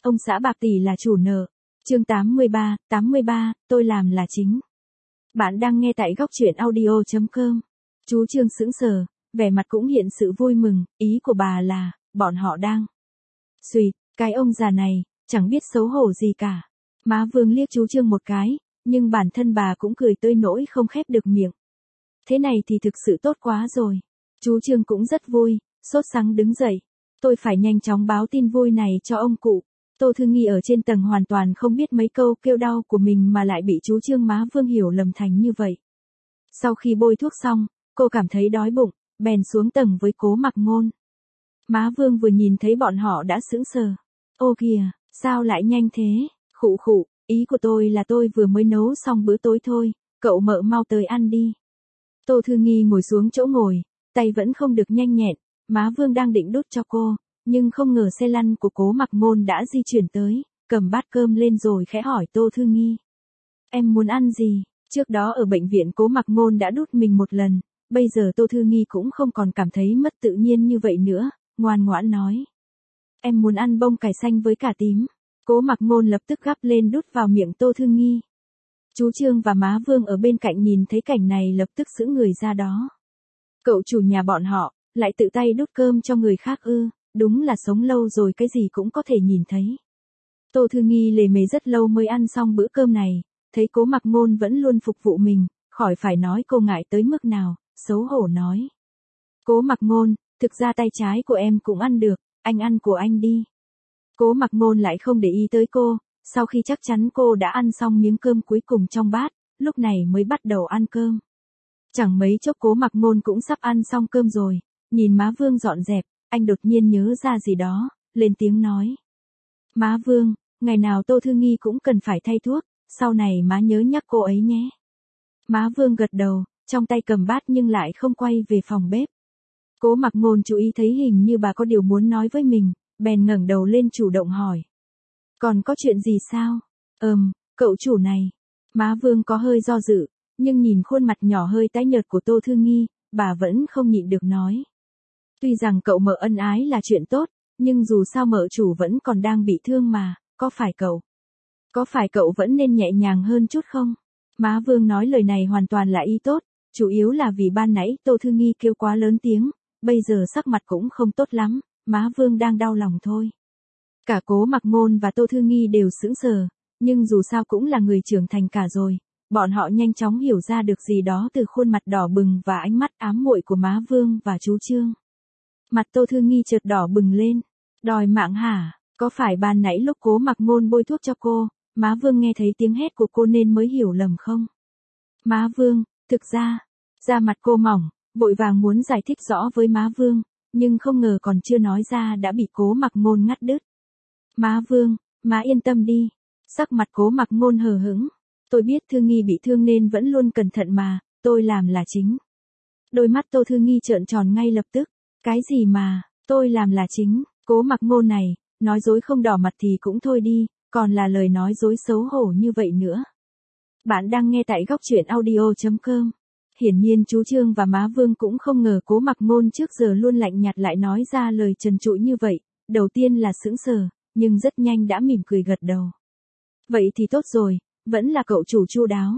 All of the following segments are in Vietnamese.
Ông xã bạc tỷ là chủ nợ. Chương 83, tôi làm là chính. Bạn đang nghe tại góc truyện audio.com. Chú Trương sững sờ, vẻ mặt cũng hiện sự vui mừng, ý của bà là, bọn họ đang. Xùyệt, cái ông già này, chẳng biết xấu hổ gì cả. Má Vương liếc chú Trương một cái, nhưng bản thân bà cũng cười tới nỗi không khép được miệng. Thế này thì thực sự tốt quá rồi. Chú Trương cũng rất vui, sốt sắng đứng dậy. Tôi phải nhanh chóng báo tin vui này cho ông cụ. Tô Thư Nghi ở trên tầng hoàn toàn không biết mấy câu kêu đau của mình mà lại bị chú Trương má Vương hiểu lầm thành như vậy. Sau khi bôi thuốc xong, cô cảm thấy đói bụng, bèn xuống tầng với Cố Mặc Ngôn. Má Vương vừa nhìn thấy bọn họ đã sững sờ. Ô kìa, sao lại nhanh thế? Khụ khụ, ý của tôi là tôi vừa mới nấu xong bữa tối thôi, cậu mợ mau tới ăn đi. Tô Thư Nghi ngồi xuống chỗ ngồi, tay vẫn không được nhanh nhẹn, má Vương đang định đút cho cô, nhưng không ngờ xe lăn của Cố Mặc Ngôn đã di chuyển tới, cầm bát cơm lên rồi khẽ hỏi Tô Thư Nghi. Em muốn ăn gì? Trước đó ở bệnh viện Cố Mặc Ngôn đã đút mình một lần, bây giờ Tô Thư Nghi cũng không còn cảm thấy mất tự nhiên như vậy nữa, ngoan ngoãn nói. Em muốn ăn bông cải xanh với cà tím. Cố Mặc Ngôn lập tức gắp lên đút vào miệng Tô Thư Nghi. Chú Trương và má Vương ở bên cạnh nhìn thấy cảnh này lập tức sững người ra đó. Cậu chủ nhà bọn họ, lại tự tay đút cơm cho người khác ư, đúng là sống lâu rồi cái gì cũng có thể nhìn thấy. Tô Thư Nghi lề mề rất lâu mới ăn xong bữa cơm này, thấy Cố Mặc Ngôn vẫn luôn phục vụ mình, khỏi phải nói cô ngại tới mức nào, xấu hổ nói. Cố Mặc Ngôn, thực ra tay trái của em cũng ăn được, anh ăn của anh đi. Cố Mặc Ngôn lại không để ý tới cô, sau khi chắc chắn cô đã ăn xong miếng cơm cuối cùng trong bát, lúc này mới bắt đầu ăn cơm. Chẳng mấy chốc Cố Mặc Ngôn cũng sắp ăn xong cơm rồi, nhìn má Vương dọn dẹp, anh đột nhiên nhớ ra gì đó, lên tiếng nói. Má Vương, ngày nào Tô Thư Nghi cũng cần phải thay thuốc, sau này má nhớ nhắc cô ấy nhé. Má Vương gật đầu, trong tay cầm bát nhưng lại không quay về phòng bếp. Cố Mặc Ngôn chú ý thấy hình như bà có điều muốn nói với mình, bèn ngẩng đầu lên chủ động hỏi. Còn có chuyện gì sao? Cậu chủ này. Má Vương có hơi do dự, nhưng nhìn khuôn mặt nhỏ hơi tái nhợt của Tô Thư Nghi, bà vẫn không nhịn được nói. Tuy rằng cậu mợ ân ái là chuyện tốt, nhưng dù sao mợ chủ vẫn còn đang bị thương mà, có phải cậu vẫn nên nhẹ nhàng hơn chút không? Má Vương nói lời này hoàn toàn là ý tốt, chủ yếu là vì ban nãy Tô Thư Nghi kêu quá lớn tiếng, bây giờ sắc mặt cũng không tốt lắm, má Vương đang đau lòng thôi. Cả Cố Mặc Ngôn và Tô Thư Nghi đều sững sờ, nhưng dù sao cũng là người trưởng thành cả rồi, bọn họ nhanh chóng hiểu ra được gì đó từ khuôn mặt đỏ bừng và ánh mắt ám muội của má Vương và chú Trương. Mặt Tô Thư Nghi chợt đỏ bừng lên. Đòi mạng hả? Có phải ban nãy lúc Cố Mặc Ngôn bôi thuốc cho cô, má Vương nghe thấy tiếng hét của cô nên mới hiểu lầm không? Má Vương, thực ra, da mặt cô mỏng, vội vàng muốn giải thích rõ với má Vương, nhưng không ngờ còn chưa nói ra đã bị Cố Mặc Ngôn ngắt đứt. Má Vương, má yên tâm đi. Sắc mặt Cố Mặc Ngôn hờ hững. Tôi biết Thư Nghi bị thương nên vẫn luôn cẩn thận mà, tôi làm là chính. Đôi mắt Tô Thư Nghi trợn tròn ngay lập tức. Cái gì mà, tôi làm là chính, Cố Mặc Ngôn này, nói dối không đỏ mặt thì cũng thôi đi, còn là lời nói dối xấu hổ như vậy nữa. Bạn đang nghe tại góc truyện audio.com. Hiển nhiên chú Trương và má Vương cũng không ngờ Cố Mặc Ngôn trước giờ luôn lạnh nhạt lại nói ra lời trần trụi như vậy, đầu tiên là sững sờ, nhưng rất nhanh đã mỉm cười gật đầu. Vậy thì tốt rồi, vẫn là cậu chủ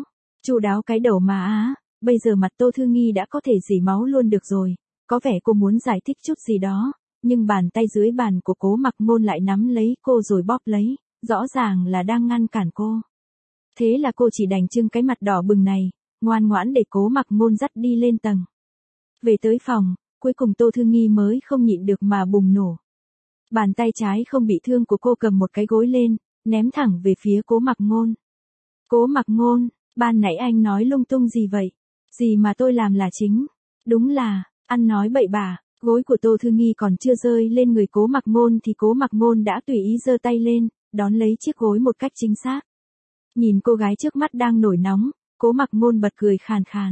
chu đáo cái đầu mà á, bây giờ mặt Tô Thư Nghi đã có thể rỉ máu luôn được rồi, có vẻ cô muốn giải thích chút gì đó, nhưng bàn tay dưới bàn của Cố Mặc Ngôn lại nắm lấy cô rồi bóp lấy, rõ ràng là đang ngăn cản cô. Thế là cô chỉ đành trưng cái mặt đỏ bừng này, ngoan ngoãn để Cố Mặc Ngôn dắt đi lên tầng. Về tới phòng, cuối cùng Tô Thư Nghi mới không nhịn được mà bùng nổ. Bàn tay trái không bị thương của cô cầm một cái gối lên, ném thẳng về phía Cố Mặc Ngôn. Cố Mặc Ngôn, ban nãy anh nói lung tung gì vậy? Gì mà tôi làm là chính? Đúng là, ăn nói bậy bạ. Gối của Tô Thư Nghi còn chưa rơi lên người Cố Mặc Ngôn thì Cố Mặc Ngôn đã tùy ý giơ tay lên, đón lấy chiếc gối một cách chính xác. Nhìn cô gái trước mắt đang nổi nóng, Cố Mặc Ngôn bật cười khàn khàn.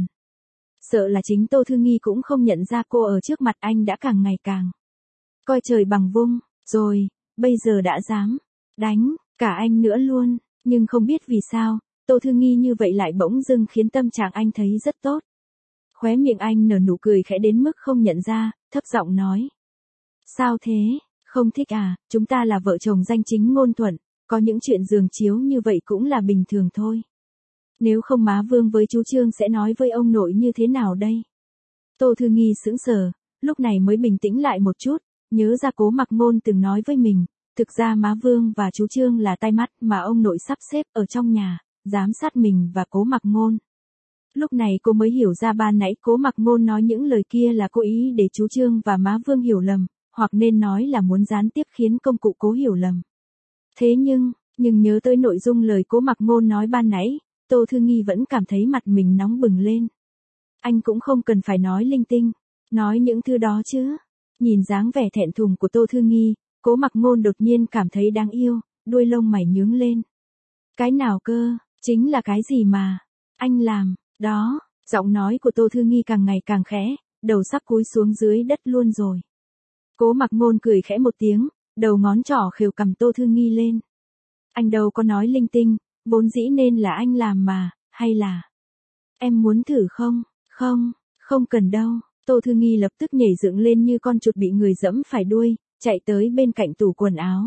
Sợ là chính Tô Thư Nghi cũng không nhận ra cô ở trước mặt anh đã càng ngày càng coi trời bằng vung, rồi, bây giờ đã dám đánh cả anh nữa luôn, nhưng không biết vì sao, Tô Thư Nghi như vậy lại bỗng dưng khiến tâm trạng anh thấy rất tốt. Khóe miệng anh nở nụ cười khẽ đến mức không nhận ra, thấp giọng nói. Sao thế, Không thích à, chúng ta là vợ chồng danh chính ngôn thuận, có những chuyện giường chiếu như vậy cũng là bình thường thôi. Nếu không má Vương với chú Trương sẽ nói với ông nội như thế nào đây? Tô Thư Nghi sững sờ, lúc này mới bình tĩnh lại một chút, nhớ ra Cố Mặc Ngôn từng nói với mình, thực ra má Vương và chú Trương là tai mắt mà ông nội sắp xếp ở trong nhà, giám sát mình và Cố Mặc Ngôn. Lúc này cô mới hiểu ra ban nãy Cố Mặc Ngôn nói những lời kia là cố ý để chú Trương và má Vương hiểu lầm, hoặc nên nói là muốn gián tiếp khiến công cụ Cố hiểu lầm. Thế nhưng nhớ tới nội dung lời Cố Mặc Ngôn nói ban nãy, Tô Thư Nghi vẫn cảm thấy mặt mình nóng bừng lên. Anh cũng không cần phải nói linh tinh, nói những thứ đó chứ. Nhìn dáng vẻ thẹn thùng của Tô Thư Nghi, Cố Mặc Ngôn đột nhiên cảm thấy đáng yêu, đuôi lông mày nhướng lên. Cái nào cơ, chính là cái gì mà anh làm, đó, giọng nói của Tô Thư Nghi càng ngày càng khẽ, đầu sắp cúi xuống dưới đất luôn rồi. Cố Mặc Ngôn cười khẽ một tiếng, đầu ngón trỏ khều cầm Tô Thư Nghi lên. Anh đâu có nói linh tinh, vốn dĩ nên là anh làm mà, hay là em muốn thử không? Không cần đâu. Tô Thư Nghi lập tức nhảy dựng lên như con chuột bị người giẫm phải đuôi, chạy tới bên cạnh tủ quần áo.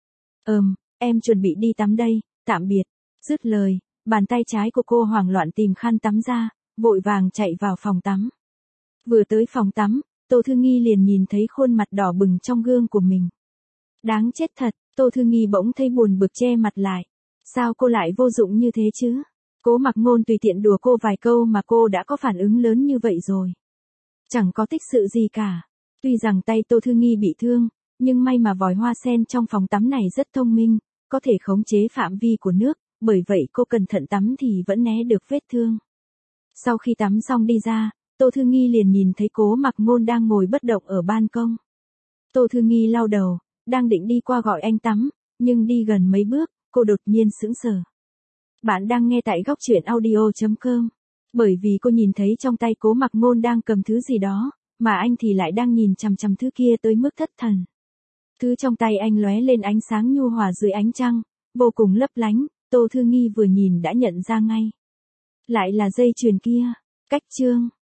Em chuẩn bị đi tắm đây, tạm biệt. Dứt lời, bàn tay trái của cô hoảng loạn tìm khăn tắm ra, vội vàng chạy vào phòng tắm. Vừa tới phòng tắm, Tô Thư Nghi liền nhìn thấy khuôn mặt đỏ bừng trong gương của mình. Đáng chết thật, Tô Thư Nghi bỗng thấy buồn bực che mặt lại. Sao cô lại vô dụng như thế chứ? Cố Mặc Ngôn tùy tiện đùa cô vài câu mà cô đã có phản ứng lớn như vậy rồi. Chẳng có tích sự gì cả. Tuy rằng tay Tô Thư Nghi bị thương, nhưng may mà vòi hoa sen trong phòng tắm này rất thông minh, có thể khống chế phạm vi của nước, bởi vậy cô cẩn thận tắm thì vẫn né được vết thương. Sau khi tắm xong đi ra, Tô Thư Nghi liền nhìn thấy Cố Mặc Ngôn đang ngồi bất động ở ban công. Tô Thư Nghi lau đầu, đang định đi qua gọi anh tắm, nhưng đi gần mấy bước, cô đột nhiên sững sờ. Bạn đang nghe tại góc truyện audio.com. Bởi vì cô nhìn thấy trong tay Cố Mặc Ngôn đang cầm thứ gì đó, mà anh thì lại đang nhìn chằm chằm thứ kia tới mức thất thần. Thứ trong tay anh lóe lên ánh sáng nhu hòa dưới ánh trăng, vô cùng lấp lánh, Tô Thư Nghi vừa nhìn đã nhận ra ngay. Lại là dây chuyền kia, cách Trương.